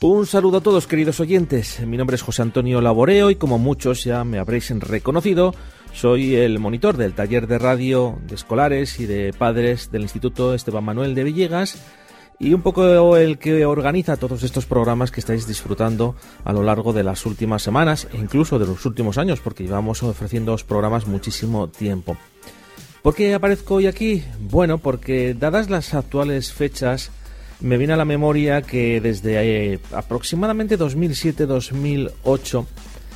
Un saludo a todos, queridos oyentes. Mi nombre es José Antonio Laboreo y como muchos ya me habréis reconocido, soy el monitor del taller de radio de escolares y de padres del Instituto Esteban Manuel de Villegas y un poco el que organiza todos estos programas que estáis disfrutando a lo largo de las últimas semanas e incluso de los últimos años, porque llevamos ofreciendo programas muchísimo tiempo. ¿Por qué aparezco hoy aquí? Bueno, porque dadas las actuales fechas, me viene a la memoria que desde aproximadamente 2007-2008,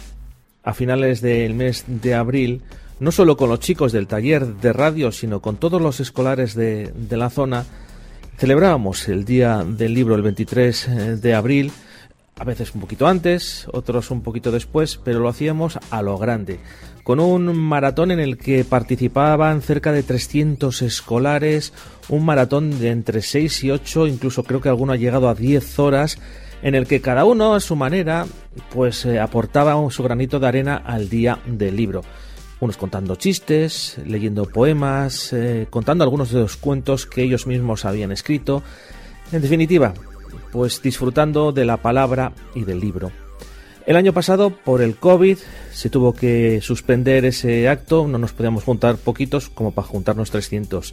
a finales del mes de abril, no solo con los chicos del taller de radio, sino con todos los escolares de la zona, celebrábamos el Día del Libro el 23 de abril, a veces un poquito antes, otros un poquito después, pero lo hacíamos a lo grande, con un maratón en el que participaban cerca de 300 escolares, un maratón de entre 6 y 8, incluso creo que alguno ha llegado a 10 horas, en el que cada uno a su manera pues aportaba su granito de arena al Día del Libro. Unos contando chistes, leyendo poemas, contando algunos de los cuentos que ellos mismos habían escrito. En definitiva, pues disfrutando de la palabra y del libro. El año pasado, por el COVID, se tuvo que suspender ese acto, no nos podíamos juntar poquitos como para juntarnos 300.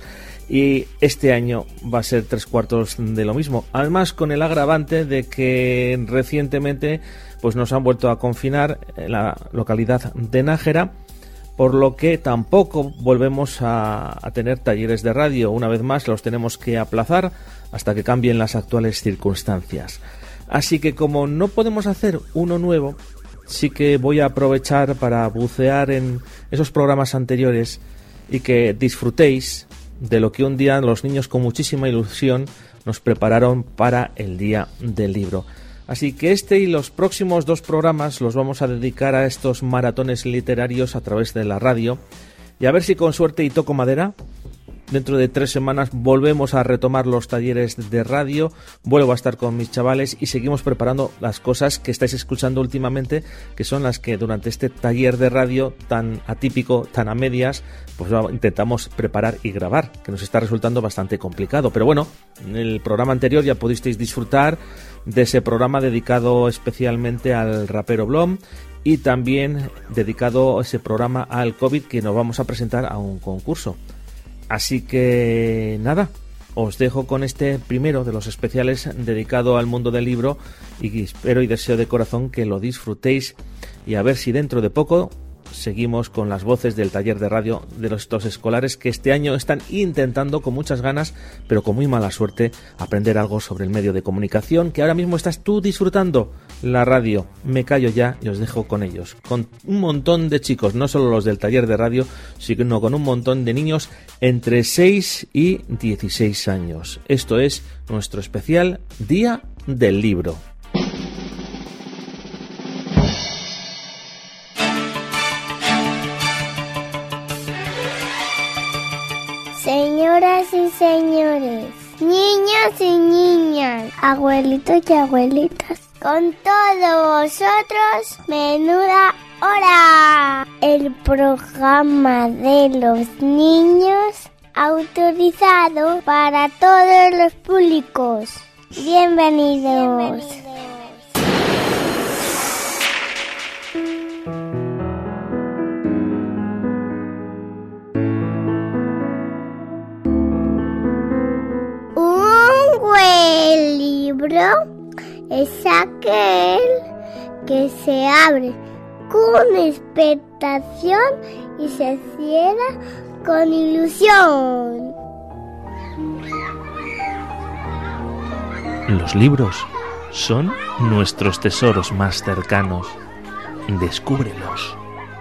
Y este año va a ser 3/4 de lo mismo. Además, con el agravante de que recientemente pues nos han vuelto a confinar en la localidad de Nájera, por lo que tampoco volvemos a tener talleres de radio. Una vez más los tenemos que aplazar hasta que cambien las actuales circunstancias. Así que como no podemos hacer uno nuevo, sí que voy a aprovechar para bucear en esos programas anteriores y que disfrutéis de lo que un día los niños con muchísima ilusión nos prepararon para el Día del Libro. Así que este y los próximos 2 programas los vamos a dedicar a estos maratones literarios a través de la radio. Y a ver si con suerte y toco madera, dentro de 3 semanas volvemos a retomar los talleres de radio, vuelvo a estar con mis chavales y seguimos preparando las cosas que estáis escuchando últimamente, que son las que durante este taller de radio tan atípico, tan a medias, pues intentamos preparar y grabar, que nos está resultando bastante complicado. Pero bueno, en el programa anterior ya pudisteis disfrutar de ese programa dedicado especialmente al rapero Blom y también dedicado ese programa al COVID que nos vamos a presentar a un concurso. Así que nada, os dejo con este primero de los especiales dedicado al mundo del libro y espero y deseo de corazón que lo disfrutéis y a ver si dentro de poco seguimos con las voces del taller de radio de estos escolares que este año están intentando con muchas ganas, pero con muy mala suerte, aprender algo sobre el medio de comunicación que ahora mismo estás tú disfrutando, la radio. Me callo ya y os dejo con ellos, con un montón de chicos, no solo los del taller de radio, sino con un montón de niños entre 6 y 16 años. Esto es nuestro especial Día del Libro. Señoras y señores, niños y niñas, abuelitos y abuelitas, con todos vosotros, menuda hora. El programa de los niños autorizado para todos los públicos. Bienvenidos. El libro es aquel que se abre con expectación y se cierra con ilusión. Los libros son nuestros tesoros más cercanos. Descúbrelos.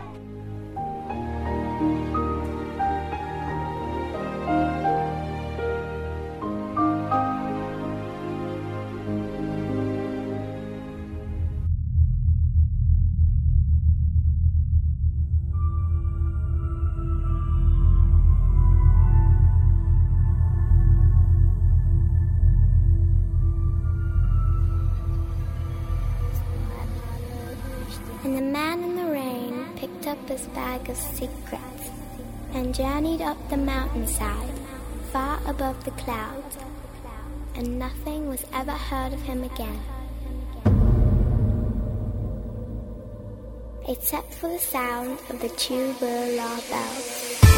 And the man in the rain picked up his bag of secrets and journeyed up the mountainside, far above the clouds, and nothing was ever heard of him again. except for the sound of the tubular bells.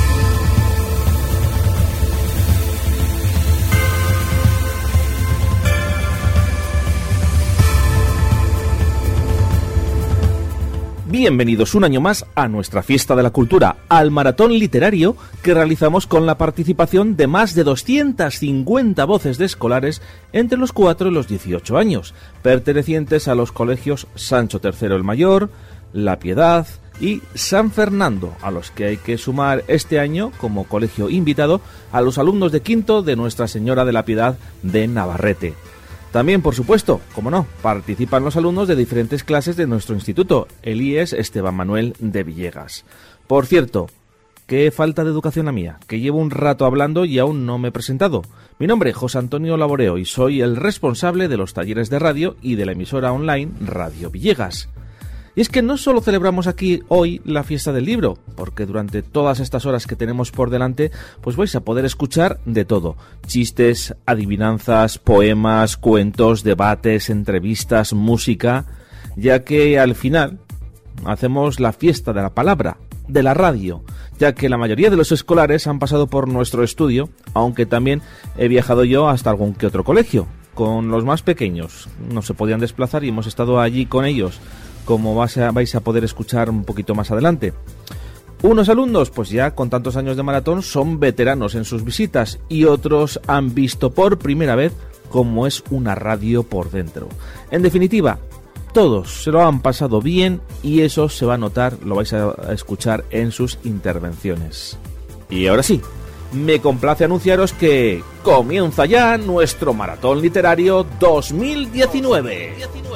Bienvenidos un año más a nuestra fiesta de la cultura, al maratón literario que realizamos con la participación de más de 250 voces de escolares entre los 4 y los 18 años, pertenecientes a los colegios Sancho III el Mayor, La Piedad y San Fernando, a los que hay que sumar este año como colegio invitado a los alumnos de quinto de Nuestra Señora de la Piedad de Navarrete. También, por supuesto, como no, participan los alumnos de diferentes clases de nuestro instituto, el IES Esteban Manuel de Villegas. Por cierto, qué falta de educación la mía, que llevo un rato hablando y aún no me he presentado. Mi nombre es José Antonio Laboreo y soy el responsable de los talleres de radio y de la emisora online Radio Villegas. Y es que no solo celebramos aquí hoy la fiesta del libro, porque durante todas estas horas que tenemos por delante, pues vais a poder escuchar de todo. Chistes, adivinanzas, poemas, cuentos, debates, entrevistas, música, ya que al final hacemos la fiesta de la palabra, de la radio, ya que la mayoría de los escolares han pasado por nuestro estudio, aunque también he viajado yo hasta algún que otro colegio. Con los más pequeños no se podían desplazar y hemos estado allí con ellos, como vais a poder escuchar un poquito más adelante. Unos alumnos, pues ya con tantos años de maratón, son veteranos en sus visitas y otros han visto por primera vez cómo es una radio por dentro. En definitiva, todos se lo han pasado bien y eso se va a notar, lo vais a escuchar en sus intervenciones. Y ahora sí, me complace anunciaros que comienza ya nuestro maratón literario 2019.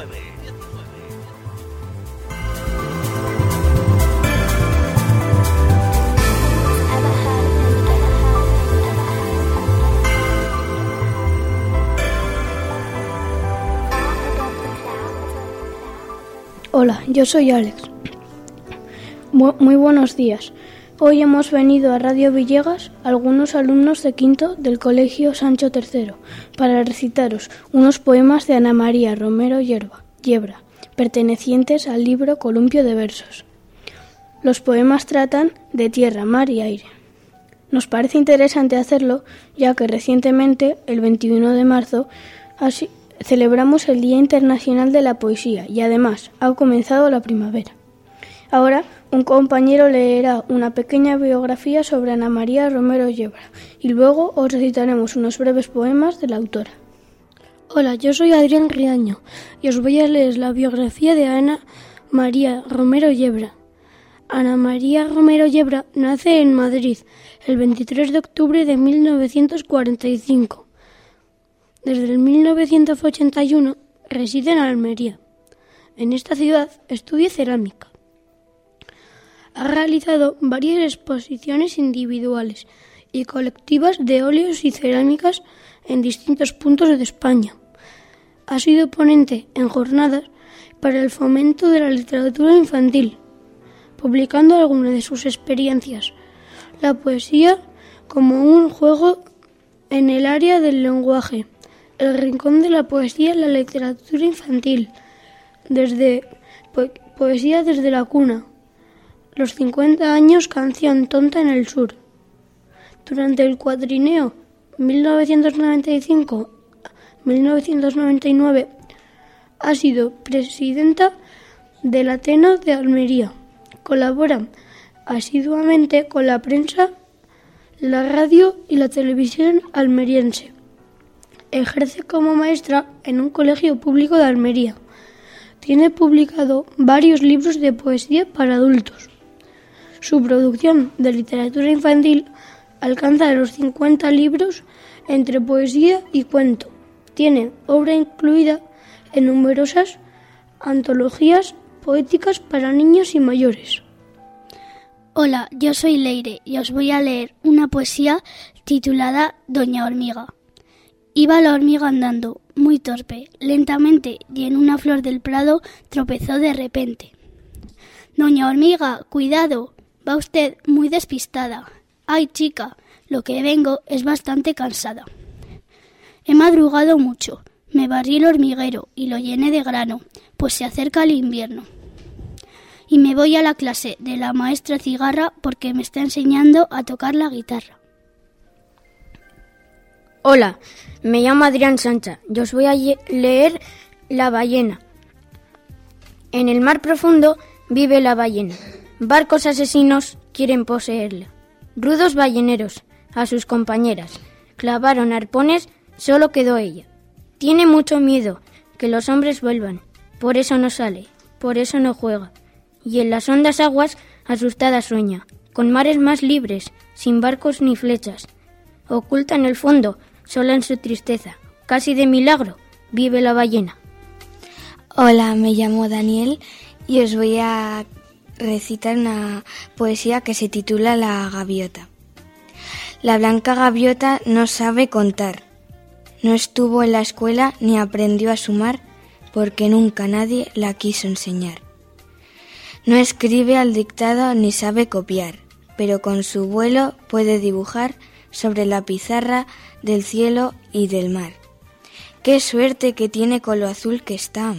Hola, yo soy Alex. Muy buenos días. Hoy hemos venido a Radio Villegas, algunos alumnos de quinto del Colegio Sancho III, para recitaros unos poemas de Ana María Romero Yebra, pertenecientes al libro Columpio de versos. Los poemas tratan de tierra, mar y aire. Nos parece interesante hacerlo, ya que recientemente, el 21 de marzo, celebramos el Día Internacional de la Poesía y además ha comenzado la primavera. Ahora, un compañero leerá una pequeña biografía sobre Ana María Romero Yebra y luego os recitaremos unos breves poemas de la autora. Hola, yo soy Adrián Riaño y os voy a leer la biografía de Ana María Romero Yebra. Ana María Romero Yebra nace en Madrid el 23 de octubre de 1945. Desde el 1981 reside en Almería. En esta ciudad estudia cerámica. Ha realizado varias exposiciones individuales y colectivas de óleos y cerámicas en distintos puntos de España. Ha sido ponente en jornadas para el fomento de la literatura infantil, publicando algunas de sus experiencias. La poesía como un juego en el área del lenguaje. El rincón de la poesía en la literatura infantil, desde poesía desde la cuna, los 50 años canción tonta en el sur. Durante el cuatrineo 1995-1999 ha sido presidenta del Ateneo de Almería. Colabora asiduamente con la prensa, la radio y la televisión almeriense. Ejerce como maestra en un colegio público de Almería. Tiene publicado varios libros de poesía para adultos. Su producción de literatura infantil alcanza los 50 libros entre poesía y cuento. Tiene obra incluida en numerosas antologías poéticas para niños y mayores. Hola, yo soy Leire y os voy a leer una poesía titulada Doña Hormiga. Iba la hormiga andando, muy torpe, lentamente, y en una flor del prado tropezó de repente. Doña Hormiga, cuidado, va usted muy despistada. Ay, chica, lo que vengo es bastante cansada. He madrugado mucho, me barrí el hormiguero y lo llené de grano, pues se acerca el invierno. y me voy a la clase de la maestra Cigarra porque me está enseñando a tocar la guitarra. Hola, me llamo Adrián Sancha y os voy a leer La ballena. En el mar profundo vive la ballena. Barcos asesinos quieren poseerla. Rudos balleneros a sus compañeras clavaron arpones, solo quedó ella. Tiene mucho miedo que los hombres vuelvan, por eso no sale, por eso no juega. Y en las hondas aguas asustada sueña, con mares más libres, sin barcos ni flechas. Oculta en el fondo, sola en su tristeza, casi de milagro, vive la ballena. Hola, me llamo Daniel y os voy a recitar una poesía que se titula La gaviota. La blanca gaviota no sabe contar. No estuvo en la escuela ni aprendió a sumar porque nunca nadie la quiso enseñar. No escribe al dictado ni sabe copiar, pero con su vuelo puede dibujar sobre la pizarra del cielo y del mar. ¡Qué suerte que tiene con lo azul que está!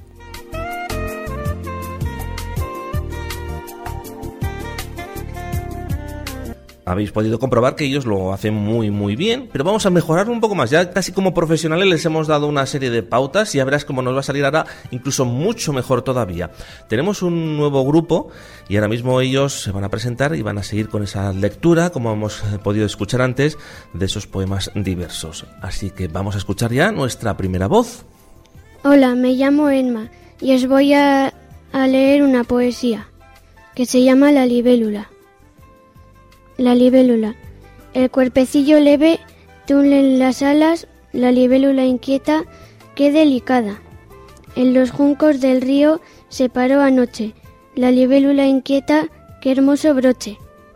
Habéis podido comprobar que ellos lo hacen muy bien, pero vamos a mejorarlo un poco más. Ya casi como profesionales les hemos dado una serie de pautas y ya verás cómo nos va a salir ahora incluso mucho mejor todavía. Tenemos un nuevo grupo y ahora mismo ellos se van a presentar y van a seguir con esa lectura, como hemos podido escuchar antes, de esos poemas diversos. Así que vamos a escuchar ya nuestra primera voz. Hola, me llamo Emma y os voy a leer una poesía que se llama La libélula. La libélula. El cuerpecillo leve tunle en las alas, la libélula inquieta, qué delicada. En los juncos del río se paró anoche, la libélula inquieta, qué hermoso broche.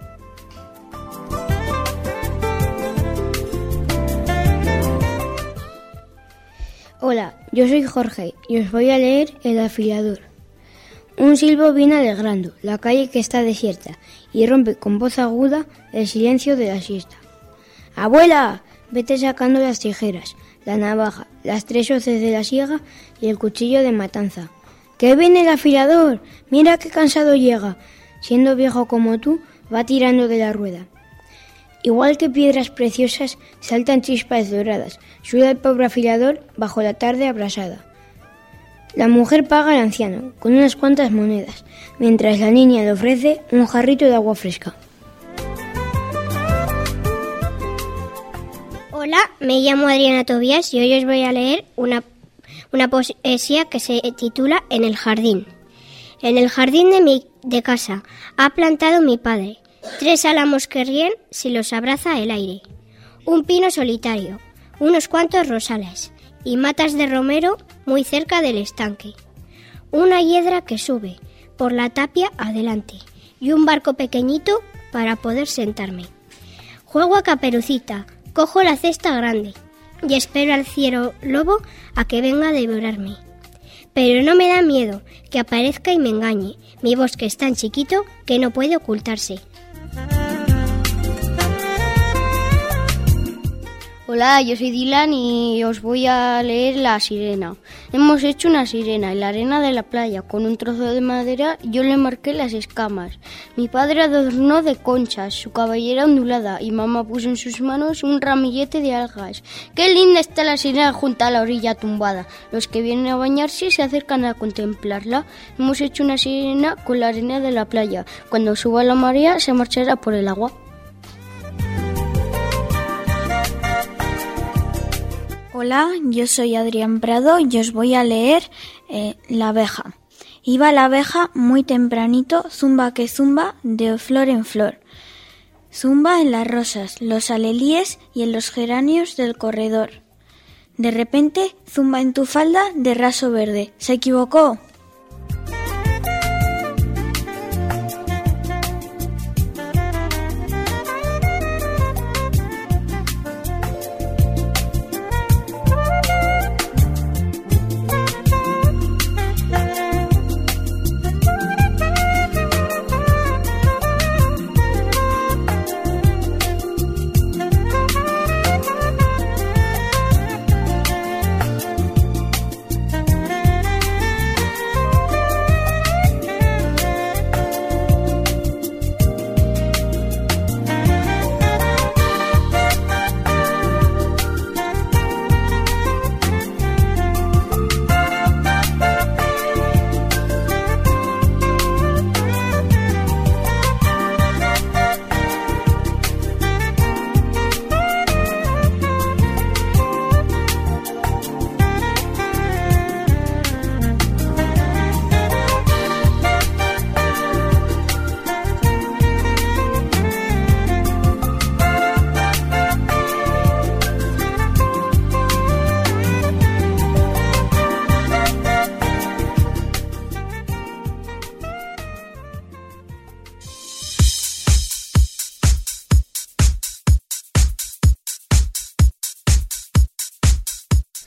Hola, yo soy Jorge y os voy a leer El afilador. Un silbo viene alegrando la calle que está desierta y rompe con voz aguda el silencio de la siesta. ¡Abuela! Vete sacando las tijeras, la navaja, las 3 hoces de la siega y el cuchillo de matanza. ¡Que viene el afilador! ¡Mira qué cansado llega! Siendo viejo como tú, va tirando de la rueda. Igual que piedras preciosas, saltan chispas doradas. Suda el pobre afilador bajo la tarde abrasada. La mujer paga al anciano con unas cuantas monedas, mientras la niña le ofrece un jarrito de agua fresca. Hola, me llamo Adriana Tobías y hoy os voy a leer una poesía que se titula En el jardín. En el jardín de casa ha plantado mi padre 3 álamos que ríen si los abraza el aire, un pino solitario, unos cuantos rosales y matas de romero muy cerca del estanque, una hiedra que sube por la tapia adelante y un barco pequeñito para poder sentarme. Juego a Caperucita, cojo la cesta grande y espero al fiero lobo a que venga a devorarme. Pero no me da miedo que aparezca y me engañe, mi bosque es tan chiquito que no puede ocultarse. Hola, yo soy Dylan y os voy a leer La sirena. Hemos hecho una sirena en la arena de la playa. Con un trozo de madera yo le marqué las escamas. Mi padre adornó de conchas su cabellera ondulada y mamá puso en sus manos un ramillete de algas. ¡Qué linda está la sirena junto a la orilla tumbada! Los que vienen a bañarse se acercan a contemplarla. Hemos hecho una sirena con la arena de la playa. Cuando suba la marea se marchará por el agua. Hola, yo soy Adrián Prado y os voy a leer La abeja. Iba la abeja muy tempranito, zumba que zumba, de flor en flor. Zumba en las rosas, los alelíes y en los geranios del corredor. De repente, zumba en tu falda de raso verde. ¡Se equivocó!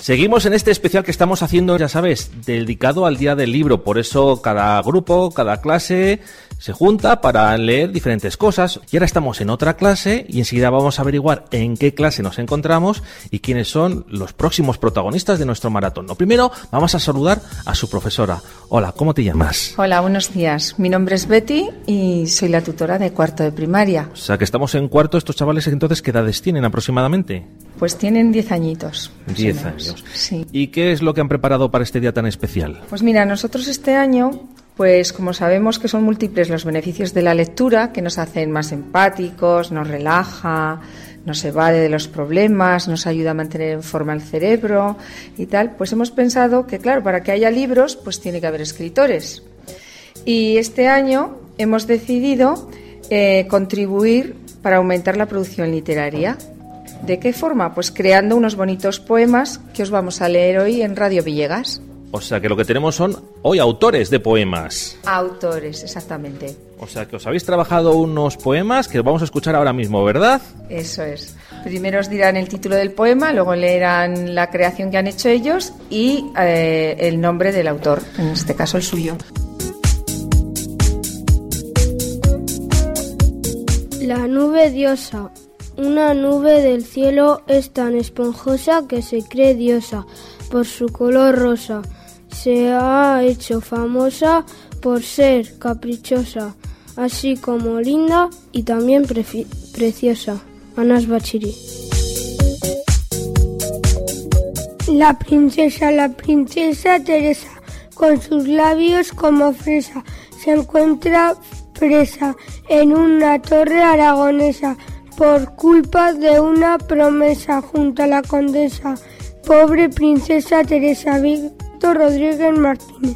Seguimos en este especial que estamos haciendo, ya sabes, dedicado al Día del Libro. Por eso cada grupo, cada clase se junta para leer diferentes cosas. Y ahora estamos en otra clase y enseguida vamos a averiguar en qué clase nos encontramos y quiénes son los próximos protagonistas de nuestro maratón. Lo primero, vamos a saludar a su profesora. Hola, ¿cómo te llamas? Hola, buenos días. Mi nombre es Betty y soy la tutora de cuarto de primaria. O sea, que estamos en cuarto. ¿Estos chavales entonces qué edades tienen aproximadamente? Pues tienen 10 añitos. 10 años. Sí. ¿Y qué es lo que han preparado para este día tan especial? Pues mira, nosotros este año, pues como sabemos que son múltiples los beneficios de la lectura, que nos hacen más empáticos, nos relaja, nos evade de los problemas, nos ayuda a mantener en forma el cerebro y tal, pues hemos pensado que, claro, para que haya libros, pues tiene que haber escritores. Y este año hemos decidido contribuir para aumentar la producción literaria. ¿De qué forma? Pues creando unos bonitos poemas que os vamos a leer hoy en Radio Villegas. O sea, que lo que tenemos son hoy autores de poemas. Autores, exactamente. O sea, que os habéis trabajado unos poemas que vamos a escuchar ahora mismo, ¿verdad? Eso es. Primero os dirán el título del poema, luego leerán la creación que han hecho ellos y el nombre del autor, en este caso el suyo. La nube diosa. Una nube del cielo es tan esponjosa que se cree diosa por su color rosa. Se ha hecho famosa por ser caprichosa, así como linda y también preciosa. Anas Bachiri. La princesa Teresa, con sus labios como fresa, se encuentra presa en una torre aragonesa por culpa de una promesa junto a la condesa. Pobre princesa Teresa. Víctor Rodríguez Martínez.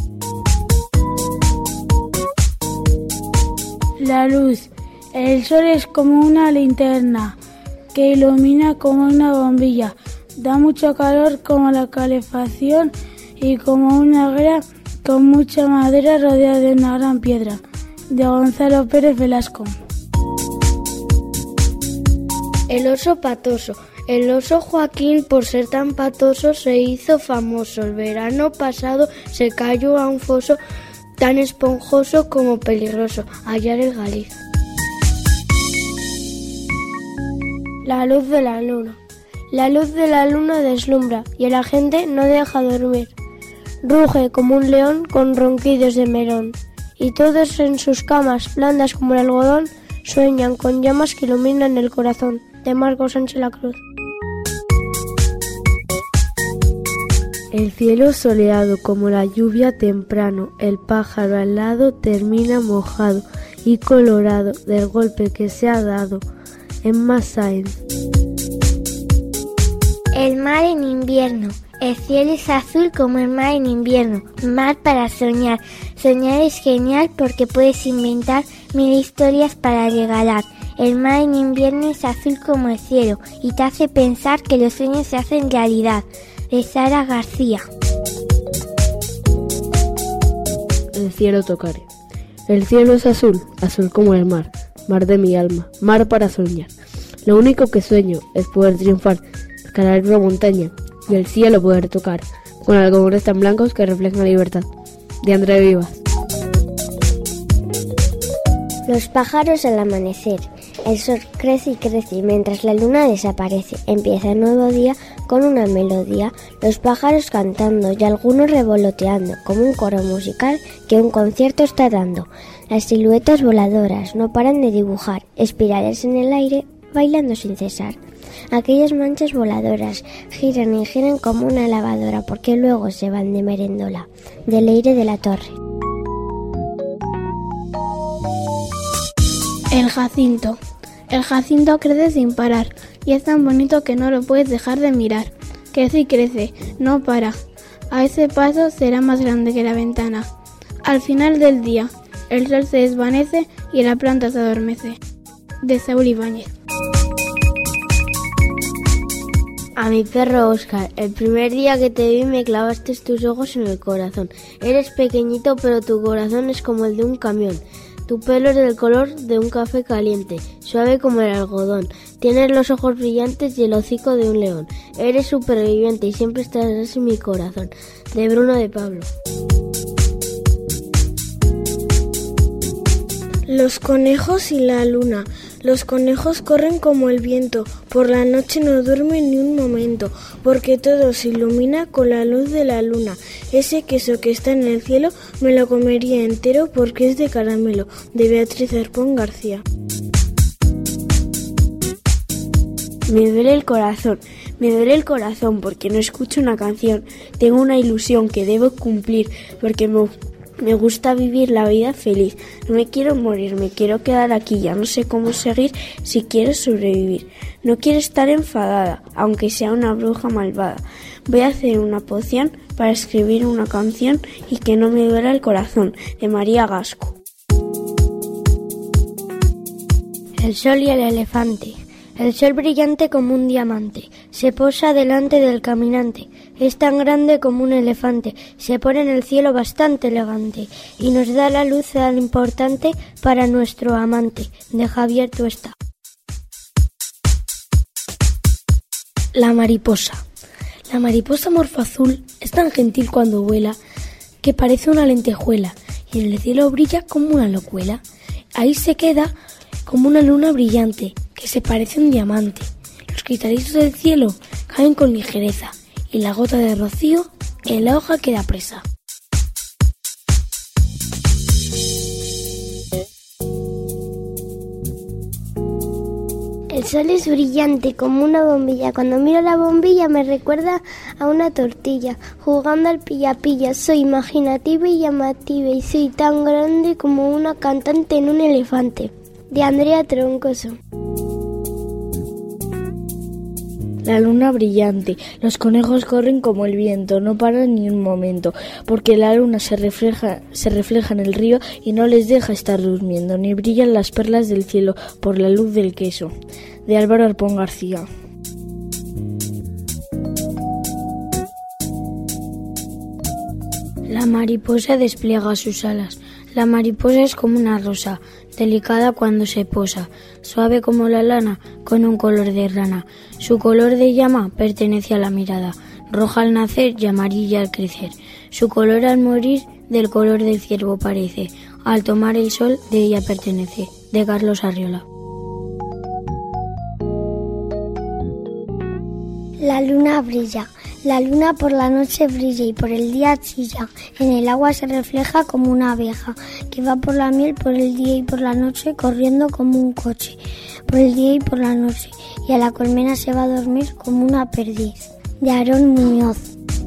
La luz. El sol es como una linterna que ilumina como una bombilla. Da mucho calor como la calefacción y como una hoguera con mucha madera rodeada de una gran piedra. De Gonzalo Pérez Velasco. El oso patoso. El oso Joaquín, por ser tan patoso, se hizo famoso. El verano pasado se cayó a un foso tan esponjoso como peligroso. Hallar el Galiz. La luz de la luna. La luz de la luna deslumbra y a la gente no deja dormir. Ruge como un león con ronquidos de melón. Y todos en sus camas, blandas como el algodón, sueñan con llamas que iluminan el corazón. De Marcos Sánchez La Cruz. El cielo soleado como la lluvia temprano, el pájaro al lado termina mojado y colorado del golpe que se ha dado. Emma Sáenz. El mar en invierno. El cielo es azul como el mar en invierno. Mar para soñar. Soñar es genial porque puedes inventar 1000 historias para regalar. El mar en invierno es azul como el cielo y te hace pensar que los sueños se hacen realidad. De Sara García. El cielo tocaré. El cielo es azul, azul como el mar, mar de mi alma, mar para soñar. Lo único que sueño es poder triunfar, escalar una montaña y el cielo poder tocar, con algodones tan blancos que reflejan la libertad. De André Vivas. Los pájaros al amanecer. El sol crece y crece mientras la luna desaparece. Empieza un nuevo día con una melodía, los pájaros cantando y algunos revoloteando, como un coro musical que un concierto está dando. Las siluetas voladoras no paran de dibujar, espirales en el aire, bailando sin cesar. Aquellas manchas voladoras giran y giran como una lavadora porque luego se van de merendola. De Leire de la Torre. El jacinto. El jacinto crece sin parar y es tan bonito que no lo puedes dejar de mirar. Crece y crece, no para. A ese paso será más grande que la ventana. Al final del día, el sol se desvanece y la planta se adormece. De Saúl Ibáñez. A mi perro Óscar, el primer día que te vi me clavaste tus ojos en el corazón. Eres pequeñito pero tu corazón es como el de un camión. Tu pelo es del color de un café caliente, suave como el algodón. Tienes los ojos brillantes y el hocico de un león. Eres superviviente y siempre estarás en mi corazón. De Bruno de Pablo. Los conejos y la luna. Los conejos corren como el viento, por la noche no duermen ni un momento, porque todo se ilumina con la luz de la luna. Ese queso que está en el cielo me lo comería entero porque es de caramelo. De Beatriz Arpón García. Me duele el corazón porque no escucho una canción. Tengo una ilusión que debo cumplir porque me gusta vivir la vida feliz. No me quiero morir, me quiero quedar aquí. Ya no sé cómo seguir si quiero sobrevivir. No quiero estar enfadada, aunque sea una bruja malvada. Voy a hacer una poción para escribir una canción y que no me duela el corazón. De María Gasco. El sol y el elefante. El sol brillante como un diamante, se posa delante del caminante, es tan grande como un elefante, se pone en el cielo bastante elegante, y nos da la luz tan importante para nuestro amante. De Javier Tuesta. La mariposa. La mariposa morfazul es tan gentil cuando vuela, que parece una lentejuela, y en el cielo brilla como una locuela. Ahí se queda como una luna brillante, que se parece a un diamante. Los cristalitos del cielo caen con ligereza, y la gota de rocío en la hoja queda presa. El sol es brillante como una bombilla. Cuando miro la bombilla me recuerda a una tortilla. Jugando al pilla-pilla soy imaginativa y llamativa, y soy tan grande como una cantante en un elefante. De Andrea Troncoso. La luna brillante. Los conejos corren como el viento, no paran ni un momento, porque la luna se refleja en el río y no les deja estar durmiendo, ni brillan las perlas del cielo por la luz del queso. De Álvaro Arpón García. La mariposa despliega sus alas. La mariposa es como una rosa, delicada cuando se posa, suave como la lana, con un color de rana. Su color de llama pertenece a la mirada, roja al nacer y amarilla al crecer. Su color al morir del color del ciervo parece, al tomar el sol de ella pertenece. De Carlos Arriola. La luna brilla. La luna por la noche brilla y por el día chilla. En el agua se refleja como una abeja que va por la miel por el día y por la noche, corriendo como un coche por el día y por la noche. Y a la colmena se va a dormir como una perdiz. De Aarón Muñoz.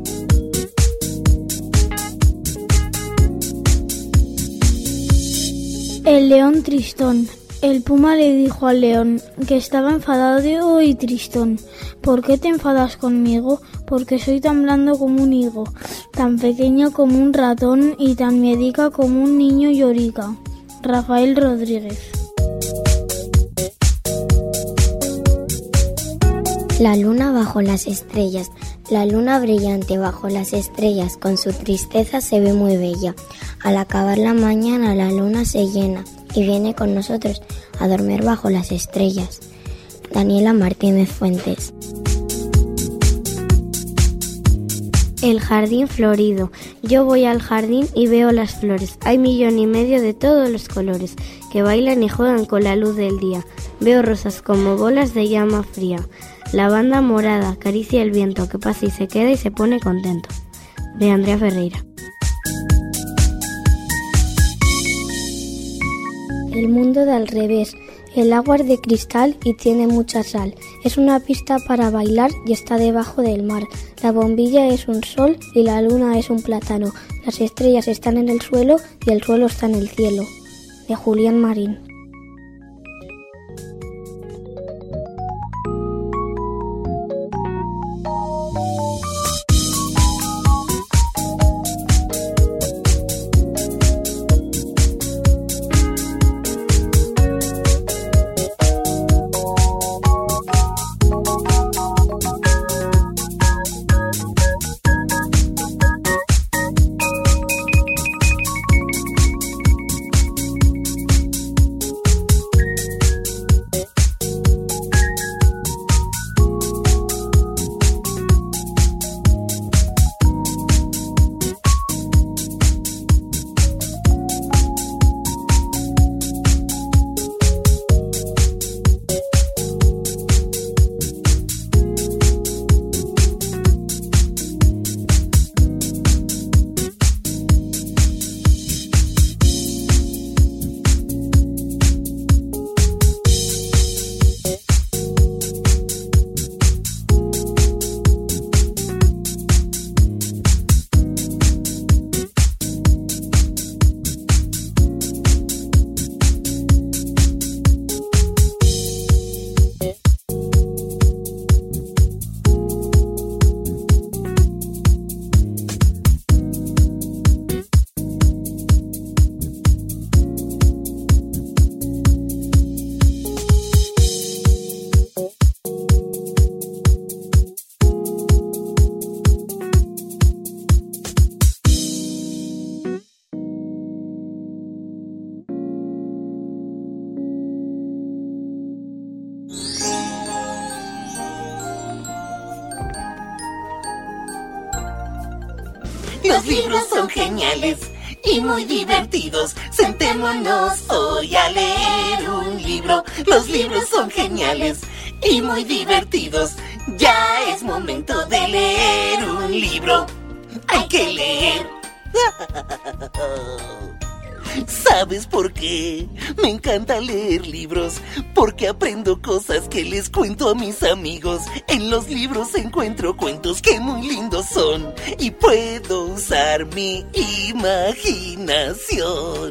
El león tristón. El puma le dijo al león que estaba enfadado y tristón. ¿Por qué te enfadas conmigo? Porque soy tan blando como un higo, tan pequeño como un ratón y tan miedica como un niño llorica. Rafael Rodríguez. La luna bajo las estrellas. La luna brillante bajo las estrellas, con su tristeza se ve muy bella. Al acabar la mañana la luna se llena y viene con nosotros a dormir bajo las estrellas. Daniela Martínez Fuentes. El jardín florido. Yo voy al jardín y veo las flores. Hay 1,5 millones de todos los colores que bailan y juegan con la luz del día. Veo rosas como bolas de llama fría. Lavanda morada acaricia el viento que pasa y se queda y se pone contento. De Andrea Ferreira. El mundo de al revés. El agua es de cristal y tiene mucha sal. Es una pista para bailar y está debajo del mar. La bombilla es un sol y la luna es un plátano. Las estrellas están en el suelo y el suelo está en el cielo. De Julián Marín. Los libros son geniales y muy divertidos. Sentémonos hoy a leer un libro. Los libros son geniales y muy divertidos. Ya es momento de leer un libro. Hay que leer. ¿Sabes por qué? Me encanta leer libros, porque aprendo cosas que les cuento a mis amigos. En los libros encuentro cuentos que muy lindos son y puedo usar mi imaginación.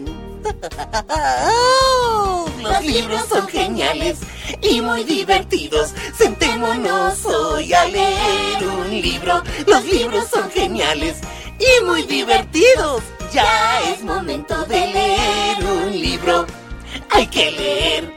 Los libros son geniales y muy divertidos. Sentémonos hoy a leer un libro. Los libros son geniales y muy divertidos. Ya es momento de leer un libro. Hay que leer.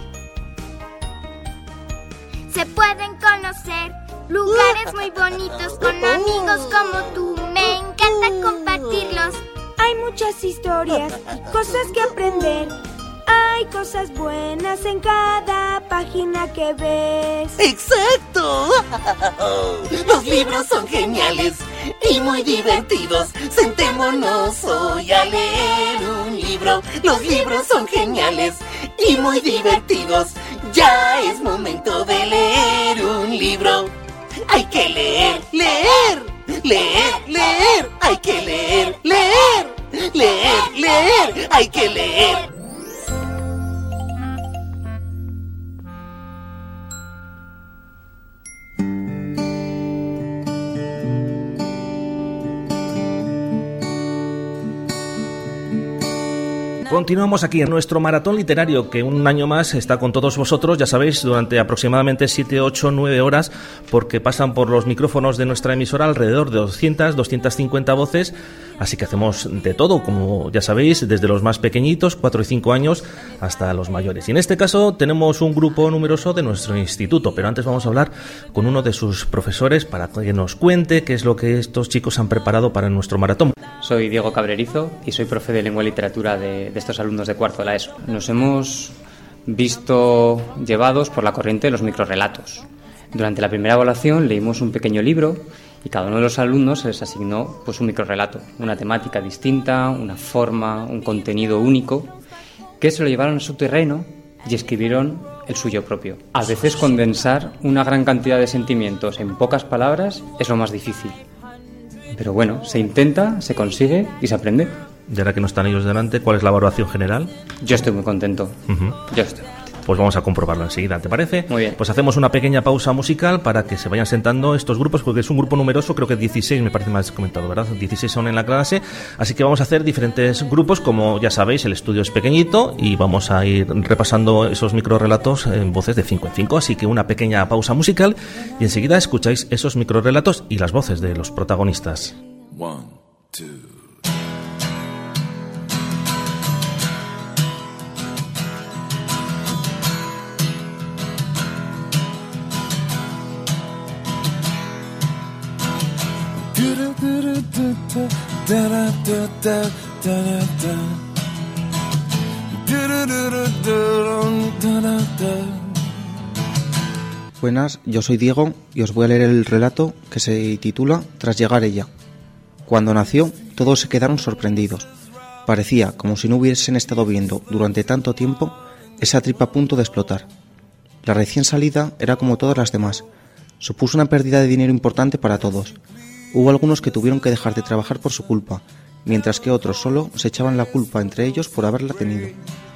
Se pueden conocer lugares muy bonitos con amigos como tú. Me encanta compartirlos. Hay muchas historias y cosas que aprender. Hay cosas buenas en cada página que ves. ¡Exacto! Los libros son geniales y muy divertidos. Sentémonos hoy a leer un libro. Los libros son geniales y muy divertidos. Ya es momento de leer un libro. Hay que leer, leer, leer, leer. Hay que leer, leer, leer, leer. Hay que leer. Continuamos aquí en nuestro maratón literario, que un año más está con todos vosotros, ya sabéis, durante aproximadamente 7, 8, 9 horas, porque pasan por los micrófonos de nuestra emisora alrededor de 200, 250 voces, así que hacemos de todo, como ya sabéis, desde los más pequeñitos, 4 y 5 años, hasta los mayores. Y en este caso tenemos un grupo numeroso de nuestro instituto, pero antes vamos a hablar con uno de sus profesores para que nos cuente qué es lo que estos chicos han preparado para nuestro maratón. Soy Diego Cabrerizo y soy profe de lengua y literatura de estos alumnos de cuarto de la ESO. Nos hemos visto llevados por la corriente de los microrrelatos. Durante la primera evaluación leímos un pequeño libro y cada uno de los alumnos se les asignó pues un microrrelato, una temática distinta, una forma, un contenido único, que se lo llevaron a su terreno y escribieron el suyo propio. A veces condensar una gran cantidad de sentimientos en pocas palabras es lo más difícil. Pero bueno, se intenta, se consigue y se aprende. Y ahora que no están ellos delante, ¿cuál es la evaluación general? Yo estoy muy contento. Yo estoy contento. Pues vamos a comprobarlo enseguida, ¿te parece? Muy bien. Pues hacemos una pequeña pausa musical para que se vayan sentando estos grupos, porque es un grupo numeroso, creo que 16, me parece, me has comentado, ¿verdad? 16 son en la clase, así que vamos a hacer diferentes grupos. Como ya sabéis, el estudio es pequeñito y vamos a ir repasando esos microrrelatos en voces de 5 en 5, así que una pequeña pausa musical y enseguida escucháis esos microrrelatos y las voces de los protagonistas. 1, 2. Buenas, yo soy Diego y os voy a leer el relato que se titula Tras llegar ella. Cuando nació, todos se quedaron sorprendidos. Parecía como si no hubiesen estado viendo durante tanto tiempo esa tripa a punto de explotar. La recién salida era como todas las demás. Supuso una pérdida de dinero importante para todos. Hubo algunos que tuvieron que dejar de trabajar por su culpa, mientras que otros solo se echaban la culpa entre ellos por haberla tenido.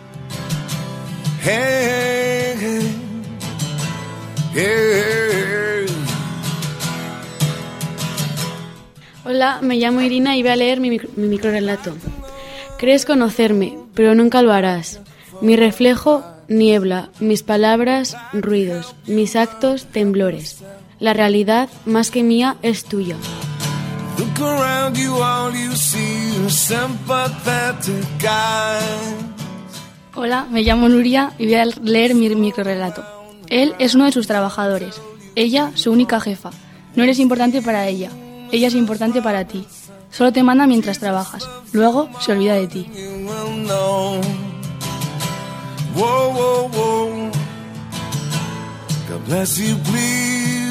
Hola, me llamo Irina y voy a leer mi microrrelato. Crees conocerme, pero nunca lo harás. Mi reflejo, niebla, mis palabras, ruidos, mis actos, temblores. La realidad, más que mía, es tuya. Hola, me llamo Nuria y voy a leer mi microrrelato. Él es uno de sus trabajadores, ella su única jefa. No eres importante para ella, ella es importante para ti. Solo te manda mientras trabajas, luego se olvida de ti.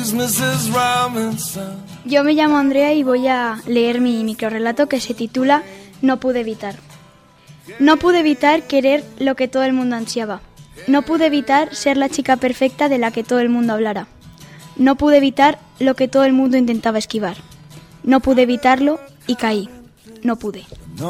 Yo me llamo Andrea y voy a leer mi microrrelato que se titula No pude evitar. No pude evitar querer lo que todo el mundo ansiaba. No pude evitar ser la chica perfecta de la que todo el mundo hablara. No pude evitar lo que todo el mundo intentaba esquivar. No pude evitarlo y caí. No pude.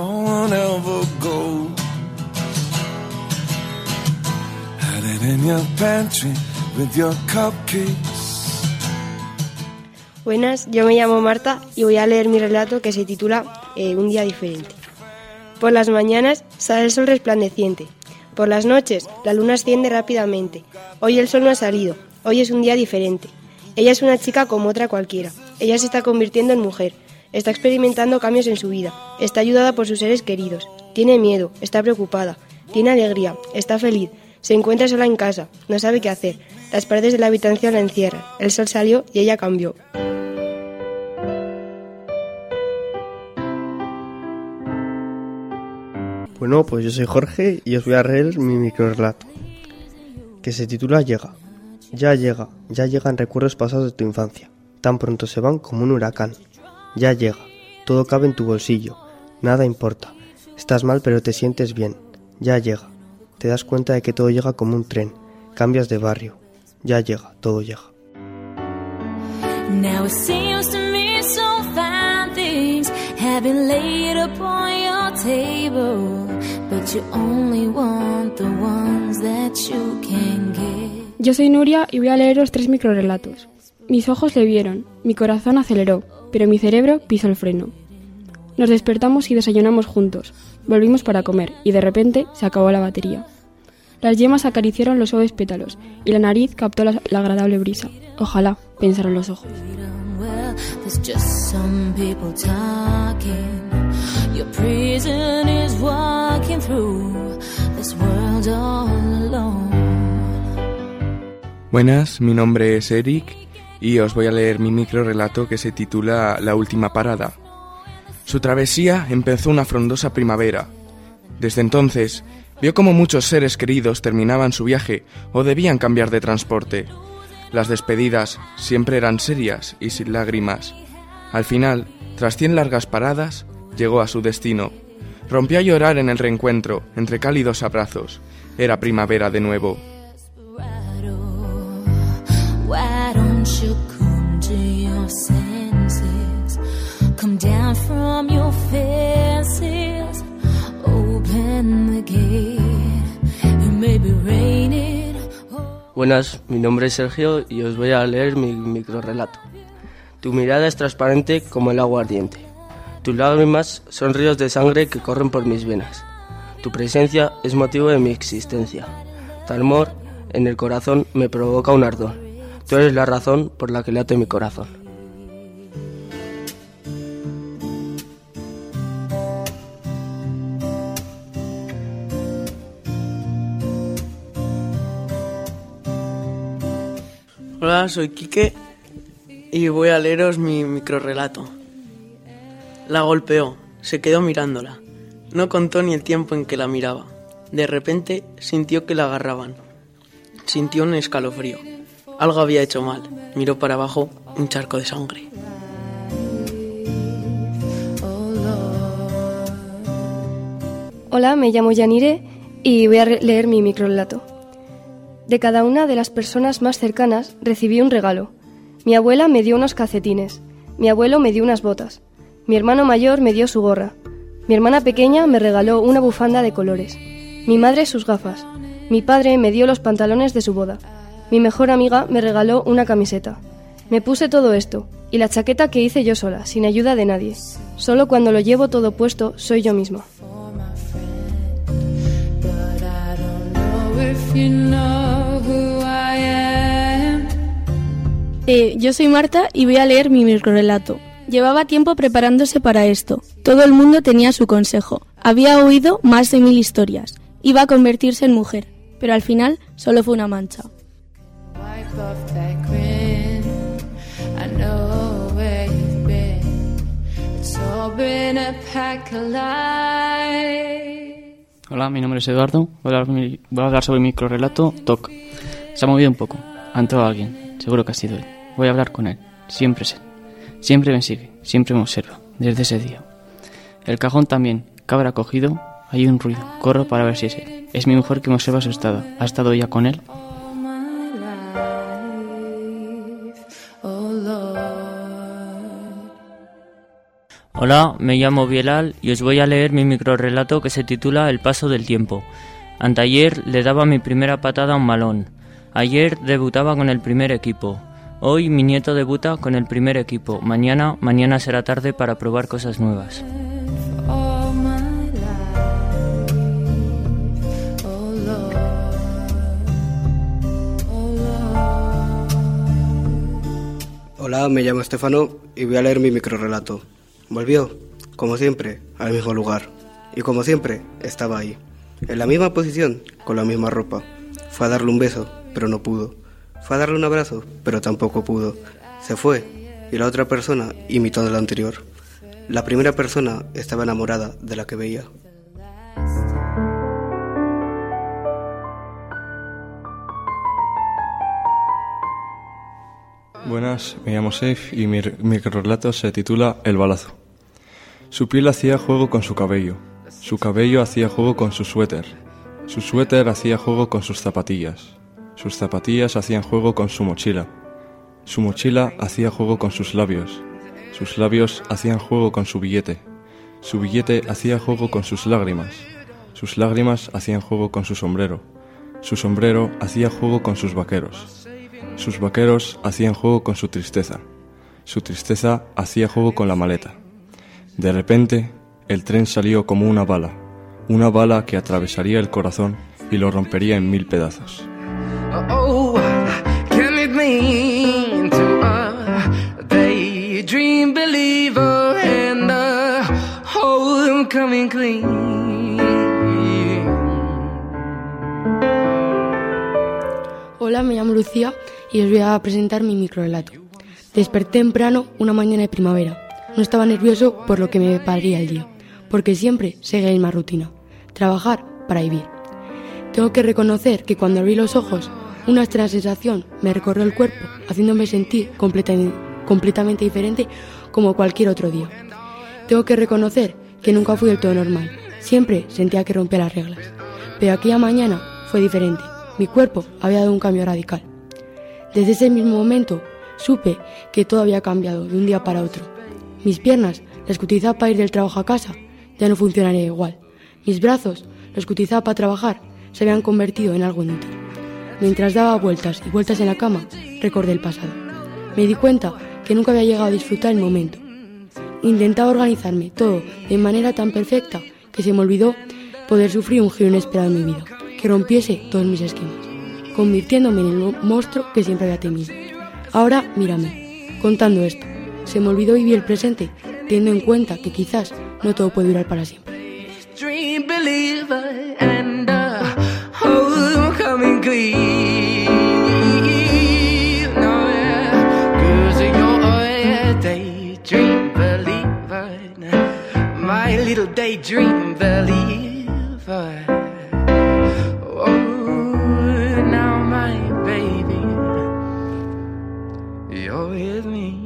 Buenas, yo me llamo Marta y voy a leer mi relato que se titula Un día diferente. Por las mañanas sale el sol resplandeciente. Por las noches la luna asciende rápidamente. Hoy el sol no ha salido. Hoy es un día diferente. Ella es una chica como otra cualquiera. Ella se está convirtiendo en mujer. Está experimentando cambios en su vida. Está ayudada por sus seres queridos. Tiene miedo. Está preocupada. Tiene alegría. Está feliz. Se encuentra sola en casa. No sabe qué hacer. Las paredes de la habitación la encierran. El sol salió y ella cambió. Bueno, pues yo soy Jorge y os voy a leer mi microrrelato, que se titula Llega. Ya llegan recuerdos pasados de tu infancia. Tan pronto se van como un huracán. Ya llega, todo cabe en tu bolsillo. Nada importa. Estás mal pero te sientes bien. Ya llega. Te das cuenta de que todo llega como un tren. Cambias de barrio. Ya llega, todo llega. Now it seems to me so fine things have been laid upon your table, but you only want the ones that you can get. Yo soy Nuria y voy a leeros 3 microrrelatos. Mis ojos le vieron, mi corazón aceleró, pero mi cerebro pisó el freno. Nos despertamos y desayunamos juntos. Volvimos para comer y de repente se acabó la batería. Las yemas acariciaron los suaves pétalos y la nariz captó la agradable brisa. Ojalá, pensaron los ojos. Buenas, mi nombre es Eric y os voy a leer mi microrrelato que se titula La última parada. Su travesía empezó una frondosa primavera. Desde entonces, vio cómo muchos seres queridos terminaban su viaje o debían cambiar de transporte. Las despedidas siempre eran serias y sin lágrimas. Al final, tras 100 largas paradas, llegó a su destino. Rompió a llorar en el reencuentro, entre cálidos abrazos. Era primavera de nuevo. Why don't you come to your senses? Come down from your fences. Open the gate. It may be raining. Buenas, mi nombre es Sergio y os voy a leer mi microrrelato. Tu mirada es transparente como el agua ardiente. Tus lágrimas son ríos de sangre que corren por mis venas. Tu presencia es motivo de mi existencia. Tu amor en el corazón me provoca un ardor. Tú eres la razón por la que late mi corazón. Hola, soy Quique y voy a leeros mi microrrelato. La golpeó, se quedó mirándola. No contó ni el tiempo en que la miraba. De repente sintió que la agarraban. Sintió un escalofrío. Algo había hecho mal. Miró para abajo, un charco de sangre. Hola, me llamo Yanire y voy a leer mi microrrelato. De cada una de las personas más cercanas recibí un regalo. Mi abuela me dio unos calcetines. Mi abuelo me dio unas botas. Mi hermano mayor me dio su gorra. Mi hermana pequeña me regaló una bufanda de colores. Mi madre sus gafas. Mi padre me dio los pantalones de su boda. Mi mejor amiga me regaló una camiseta. Me puse todo esto, y la chaqueta que hice yo sola, sin ayuda de nadie. Solo cuando lo llevo todo puesto, soy yo misma. Yo soy Marta y voy a leer mi microrrelato. Llevaba tiempo preparándose para esto. Todo el mundo tenía su consejo. Había oído más de 1000 historias. Iba a convertirse en mujer, pero al final solo fue una mancha. Hola, mi nombre es Eduardo. Voy a hablar sobre mi microrrelato TOC. Se ha movido un poco. Ha entrado alguien. Seguro que ha sido él. voy a hablar con él. Siempre me sigue, siempre me observa, desde ese día. El cajón también, cabra cogido, hay un ruido, corro para ver si es él. Es mi mujer que me observa asustada. ¿Ha estado ya con él? Hola, me llamo Bielal y os voy a leer mi microrrelato que se titula El paso del tiempo. Anteayer le daba mi primera patada a un balón. Ayer debutaba con el primer equipo. Hoy mi nieto debuta con el primer equipo. Mañana será tarde para probar cosas nuevas. Hola, me llamo Estefano y voy a leer mi microrrelato. Volvió, como siempre, al mismo lugar. Y como siempre, estaba ahí. En la misma posición, con la misma ropa. Fue a darle un beso, pero no pudo. Fue a darle un abrazo, pero tampoco pudo. Se fue, y la otra persona imitó a la anterior. La primera persona estaba enamorada de la que veía. Buenas, me llamo Seif y mi microrrelato se titula El balazo. Su piel hacía juego con su cabello hacía juego con su suéter hacía juego con sus zapatillas hacían juego con su mochila hacía juego con sus labios hacían juego con su billete hacía juego con sus lágrimas hacían juego con su sombrero hacía juego con sus vaqueros hacían juego con su tristeza hacía juego con la maleta. De repente, el tren salió como una bala que atravesaría el corazón y lo rompería en 1000 pedazos. Oh, can it mean to a daydream believer and a homecoming queen? Hola, me llamo Lucía y os voy a presentar mi microrrelato. Desperté temprano una mañana de primavera. No estaba nervioso por lo que me depararía el día, porque siempre seguía la misma rutina: trabajar para vivir. Tengo que reconocer que cuando abrí los ojos, una extraña sensación me recorrió el cuerpo, haciéndome sentir completamente diferente como cualquier otro día. Tengo que reconocer que nunca fui del todo normal. Siempre sentía que rompía las reglas. Pero aquella mañana fue diferente. Mi cuerpo había dado un cambio radical. Desde ese mismo momento supe que todo había cambiado de un día para otro. Mis piernas, las que utilizaba para ir del trabajo a casa, ya no funcionarían igual. Mis brazos, los que utilizaba para trabajar, se habían convertido en algo inútil. Mientras daba vueltas y vueltas en la cama, recordé el pasado. Me di cuenta que nunca había llegado a disfrutar el momento. Intentaba organizarme todo de manera tan perfecta que se me olvidó poder sufrir un giro inesperado en mi vida, que rompiese todos mis esquemas, convirtiéndome en el monstruo que siempre había temido. Ahora, mírame, contando esto. Se me olvidó vivir el presente, teniendo en cuenta que quizás no todo puede durar para siempre. Dream believer and a homecoming queen. No, yeah, 'cause you're a daydream believer, my little daydream believer. Oh, now my baby, you're with me.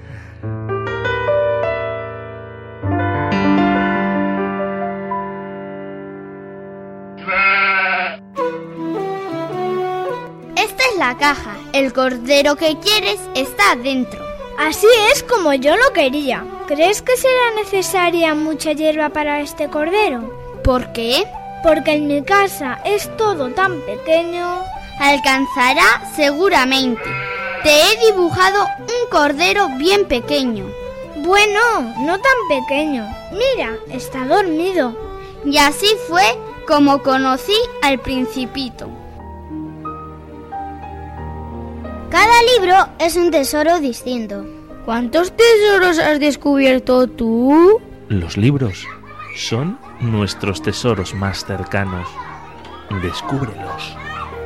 La caja, el cordero que quieres está dentro. Así es como yo lo quería. ¿Crees que será necesaria mucha hierba para este cordero? ¿Por qué? Porque en mi casa es todo tan pequeño. Alcanzará seguramente. Te he dibujado un cordero bien pequeño. Bueno, no tan pequeño. Mira, está dormido. Y así fue como conocí al Principito. Cada libro es un tesoro distinto. ¿Cuántos tesoros has descubierto tú? Los libros son nuestros tesoros más cercanos. Descúbrelos.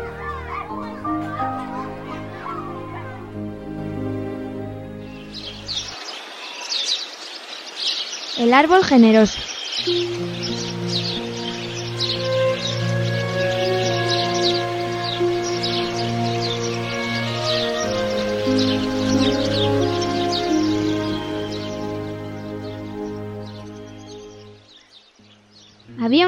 El árbol generoso.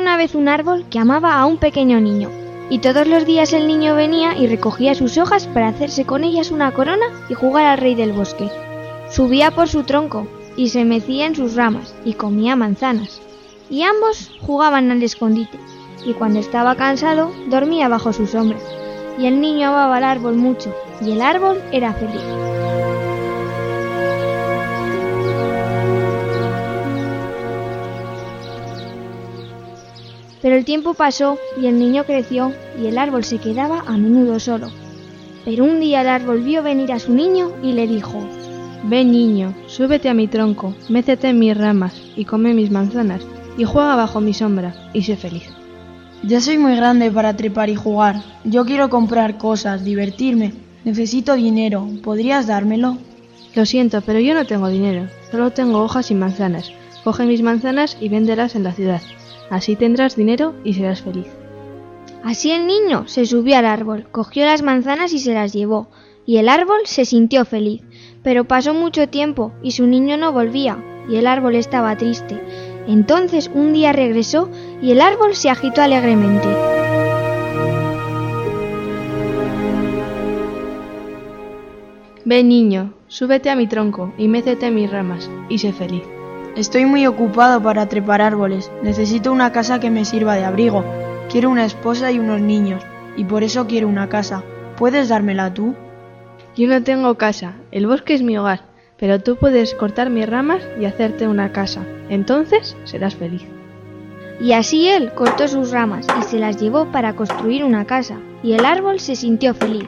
una vez un árbol que amaba a un pequeño niño, y todos los días el niño venía y recogía sus hojas para hacerse con ellas una corona y jugar al rey del bosque. Subía por su tronco y se mecía en sus ramas y comía manzanas. Y ambos jugaban al escondite, y cuando estaba cansado dormía bajo su sombra. Y el niño amaba al árbol mucho, y el árbol era feliz. Pero el tiempo pasó y el niño creció y el árbol se quedaba a menudo solo. Pero un día el árbol vio venir a su niño y le dijo: «Ven, niño, súbete a mi tronco, mécete en mis ramas y come mis manzanas y juega bajo mi sombra y sé feliz». Ya soy muy grande para trepar y jugar. Yo quiero comprar cosas, divertirme. Necesito dinero. ¿Podrías dármelo? Lo siento, pero yo no tengo dinero. Solo tengo hojas y manzanas. Coge mis manzanas y véndelas en la ciudad. Así tendrás dinero y serás feliz. Así el niño se subió al árbol, cogió las manzanas y se las llevó, y el árbol se sintió feliz. Pero pasó mucho tiempo y su niño no volvía, y el árbol estaba triste. Entonces un día regresó y el árbol se agitó alegremente. Ven, niño, súbete a mi tronco y mécete en mis ramas y sé feliz. Estoy muy ocupado para trepar árboles. Necesito una casa que me sirva de abrigo. Quiero una esposa y unos niños, y por eso quiero una casa. ¿Puedes dármela tú? Yo no tengo casa. El bosque es mi hogar, pero tú puedes cortar mis ramas y hacerte una casa. Entonces serás feliz. Y así él cortó sus ramas y se las llevó para construir una casa, y el árbol se sintió feliz.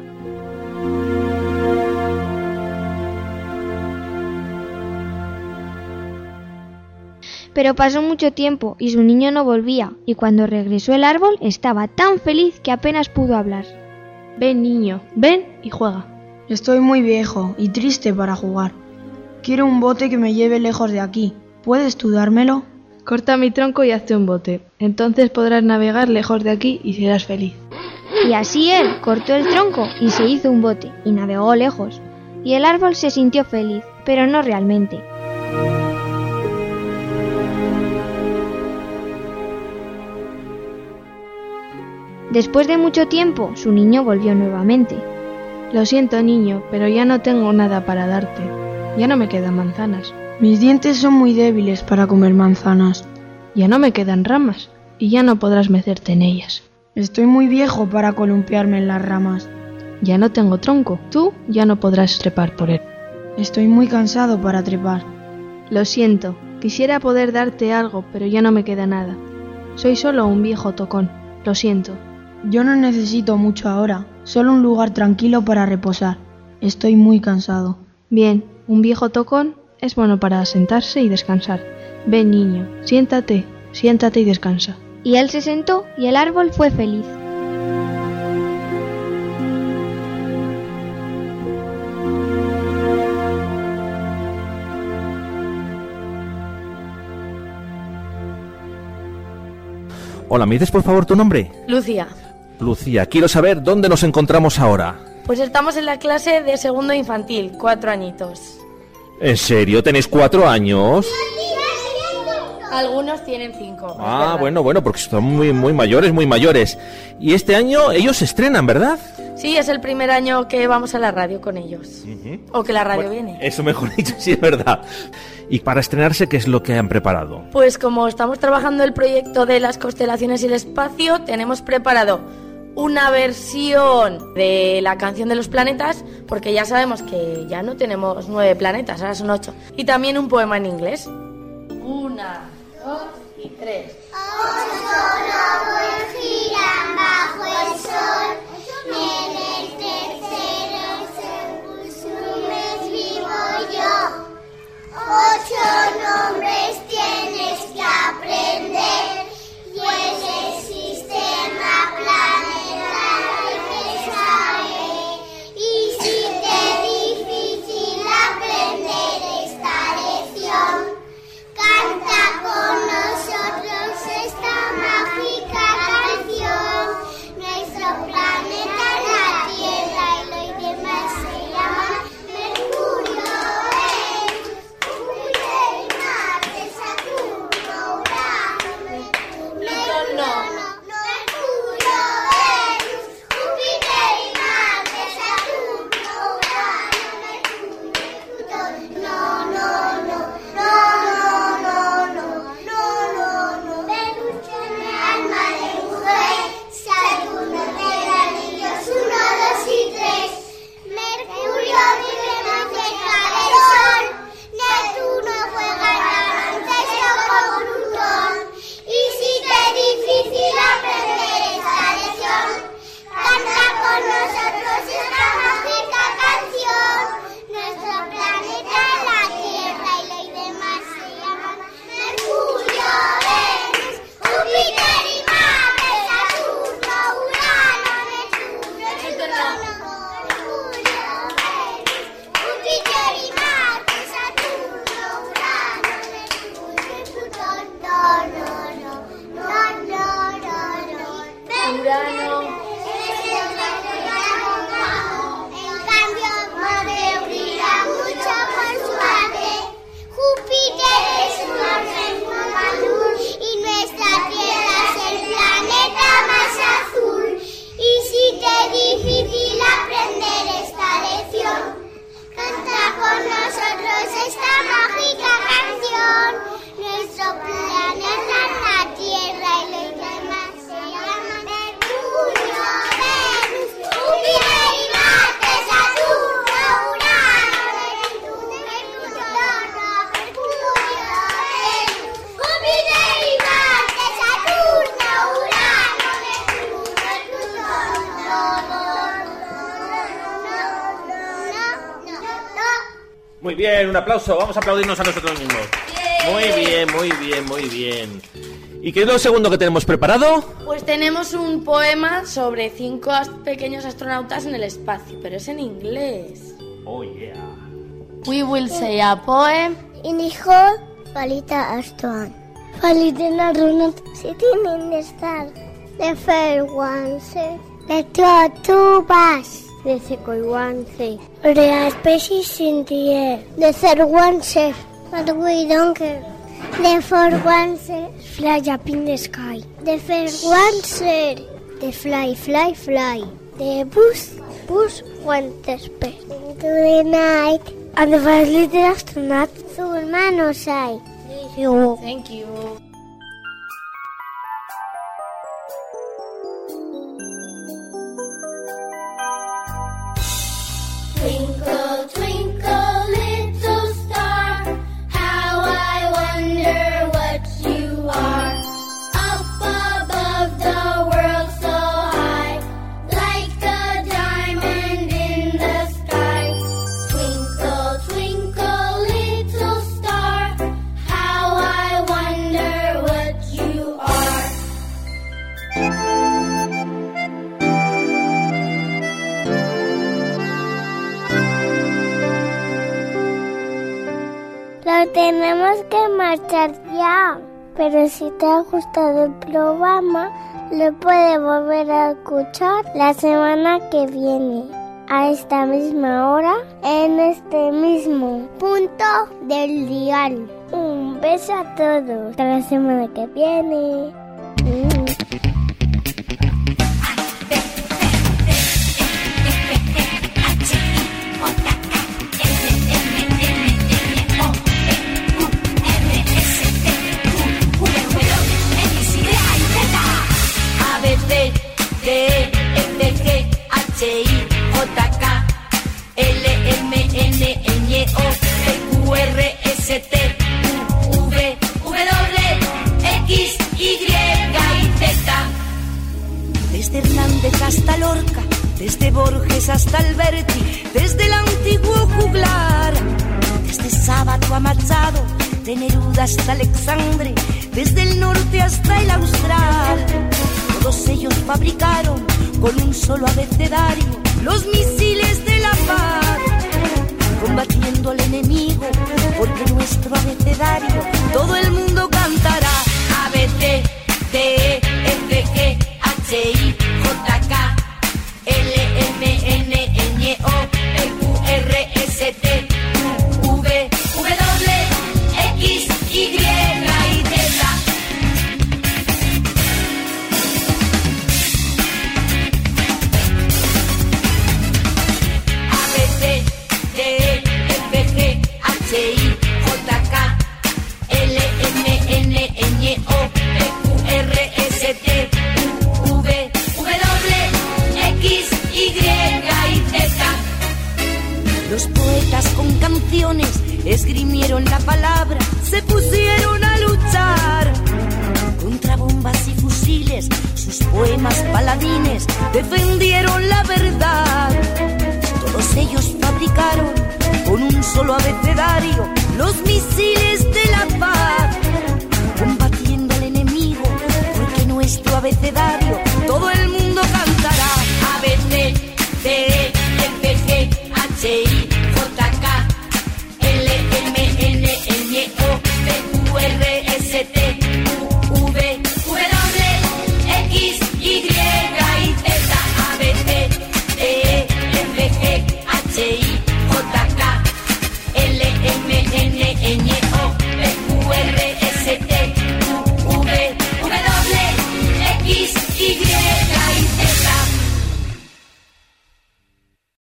Pero pasó mucho tiempo y su niño no volvía, y cuando regresó el árbol estaba tan feliz que apenas pudo hablar. Ven, niño, ven y juega. Estoy muy viejo y triste para jugar. Quiero un bote que me lleve lejos de aquí. ¿Puedes tú dármelo? Corta mi tronco y hazte un bote. Entonces podrás navegar lejos de aquí y serás feliz. Y así él cortó el tronco y se hizo un bote y navegó lejos. Y el árbol se sintió feliz, pero no realmente. Después de mucho tiempo, su niño volvió nuevamente. Lo siento, niño, pero ya no tengo nada para darte. Ya no me quedan manzanas. Mis dientes son muy débiles para comer manzanas. Ya no me quedan ramas, y ya no podrás mecerte en ellas. Estoy muy viejo para columpiarme en las ramas. Ya no tengo tronco, tú ya no podrás trepar por él. Estoy muy cansado para trepar. Lo siento, quisiera poder darte algo, pero ya no me queda nada. Soy solo un viejo tocón, lo siento. Yo no necesito mucho ahora, solo un lugar tranquilo para reposar. Estoy muy cansado. Bien, un viejo tocón es bueno para sentarse y descansar. Ven, niño, siéntate y descansa. Y él se sentó y el árbol fue feliz. Hola, ¿me dices por favor tu nombre? Lucía. Lucía, quiero saber dónde nos encontramos ahora. Pues estamos en la clase de segundo infantil, 4 añitos. ¿En serio? ¿Tenéis 4 años? Algunos tienen 5. Ah, bueno, porque son muy mayores. Y este año ellos se estrenan, ¿verdad? Sí, es el primer año que vamos a la radio con ellos. O que la radio viene. Eso mejor dicho, sí es verdad. Y para estrenarse, ¿qué es lo que han preparado? Pues como estamos trabajando el proyecto de las constelaciones y el espacio, tenemos preparado una versión de la canción de los planetas, porque ya sabemos que ya no tenemos 9 planetas, ahora son 8. Y también un poema en inglés. 1, 2 y 3. 8 globos giran bajo el sol. En el tercero vivo yo. 8 nombres tienes que aprender. Y el sistema planetario que sabe. Y si te es difícil aprender esta lección, canta con nosotros esta mágica Muy bien, un aplauso. Vamos a aplaudirnos a nosotros mismos. Muy bien, muy bien, muy bien. ¿Y qué es lo segundo que tenemos preparado? Pues tenemos un poema sobre 5 pequeños astronautas en el espacio, pero es en inglés. Oh, yeah. We will say a poem in the whole Palita Astronaut. Palita Astronaut sitting in the star. The first one says, the two bus. The second one says, there are species in the air. The third one says, but we don't care. The fourth one says, fly up in the sky. The first one said, the fly, fly, fly. The bus went to space. Into the night. And the first little astronaut, su hermano say, Thank you. Twinkle, twinkle, little star, how I wonder what you are. Up above the world so high, like a diamond in the sky. Twinkle, twinkle, little star, how I wonder what you are. Lo tenemos que marchar ya, pero si te ha gustado el programa, lo puedes volver a escuchar la semana que viene, a esta misma hora, en este mismo punto del dial. Un beso a todos, hasta la semana que viene. Desde Hernández hasta Lorca, desde Borges hasta Alberti, desde el antiguo juglar, desde Sábato a Machado, de Neruda hasta Alexandre, desde el norte hasta el Austral. Todos ellos fabricaron con un solo abecedario los misiles de la paz, combatiendo al enemigo, porque nuestro abecedario todo el mundo cantará. A, B, C, D, E, F, G, H, I, J, K, L, M, N, Ñ, O, P, Q, R, S, T, U, V, W, X, Y y Z. A, B, C, D, E, F, G, H, I, J, K, L, M, N, Ñ, O, P, Q, R, S, T, U, V, W, X, Y y Z. Los poetas con canciones esgrimieron la palabra, se pusieron a luchar contra bombas y fusiles. Sus poemas paladines defendieron la verdad. Todos ellos fabricaron con un solo abecedario los misiles de la paz, combatiendo al enemigo, porque nuestro abecedario todo el mundo